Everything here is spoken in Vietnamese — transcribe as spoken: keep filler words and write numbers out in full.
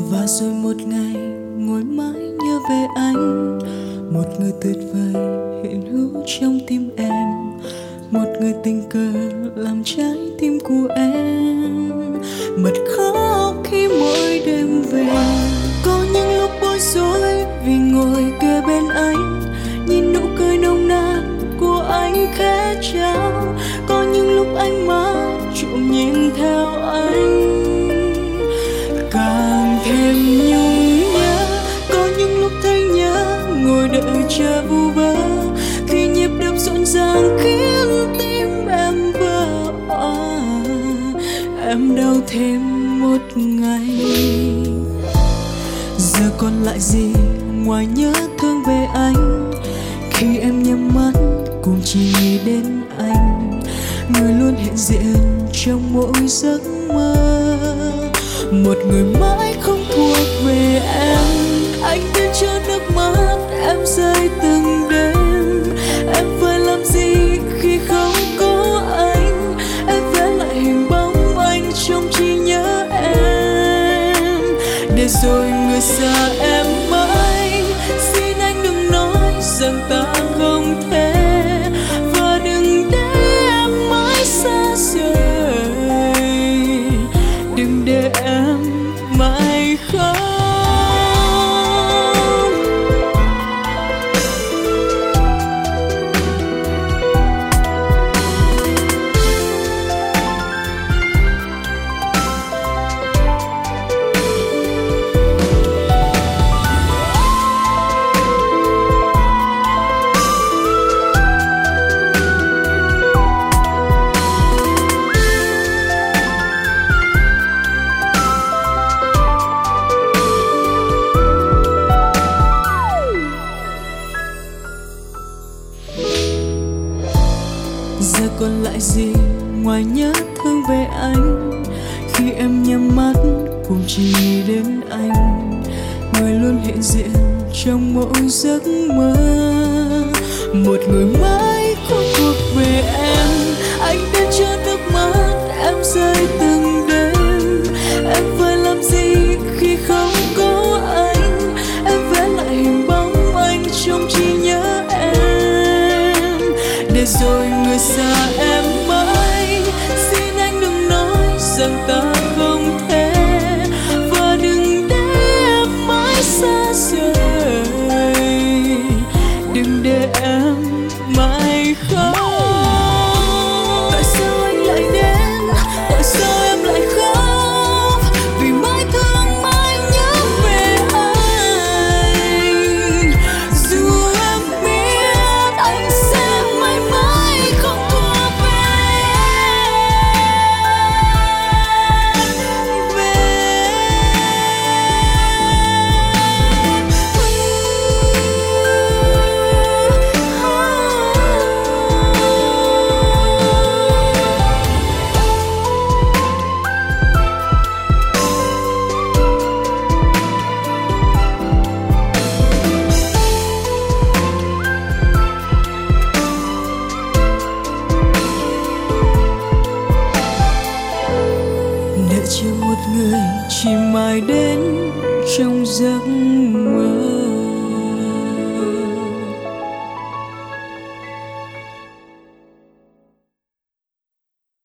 Và rồi một ngày ngồi mãi nhớ về anh, một người tuyệt vời hiện hữu trong tim em, một người tình cờ làm trái tim của em bật khóc khi mỗi đêm về. Có những lúc bối rối vì ngồi kề bên anh, nhìn nụ cười nồng nàn của anh khẽ trao. Có những lúc anh mãi trộm nhìn theo anh, càng thêm nhung nhớ. Có những lúc thấy nhớ ngồi đợi chờ vu vơ, khi nhịp đập rộn ràng khiến tim em vỡ. À, em đau thêm một ngày. Giờ còn lại gì ngoài nhớ thương về anh, khi em nhắm mắt cũng chỉ nghĩ đến anh, người luôn hiện diện trong mỗi giấc mơ, một người mãi không thuộc về em. Anh biết cho nước mắt em rơi từng đêm, em phải làm gì khi không có anh? Em vẽ lại hình bóng anh trong trí nhớ em, để rồi người xa em mãi. Xin anh đừng nói rằng ta không thể, và đừng để em mãi xa rời, đừng để em mãi khóc. Giờ còn lại gì ngoài nhớ thương về anh, khi em nhắm mắt cũng chỉ nghĩ đến anh, người luôn hiện diện trong mỗi giấc mơ, một người mãi không thuộc về em. Anh biết cho nước mắt em rơi từng đêm, em phải làm gì khi không có anh? Em vẽ lại hình bóng anh trong trí nhớ em, để rồi người xa em mãi. Xin anh đừng nói rằng ta không thể, và đừng để em mãi xa rời, đừng để em mãi khóc. Tại sao anh lại đến, tại sao em lại khóc? Vì mãi thương mãi nhớ về anh. Dù em biết anh sẽ mãi mãi không thuộc về về đợi chờ một người chỉ mãi đến trong giấc mơ.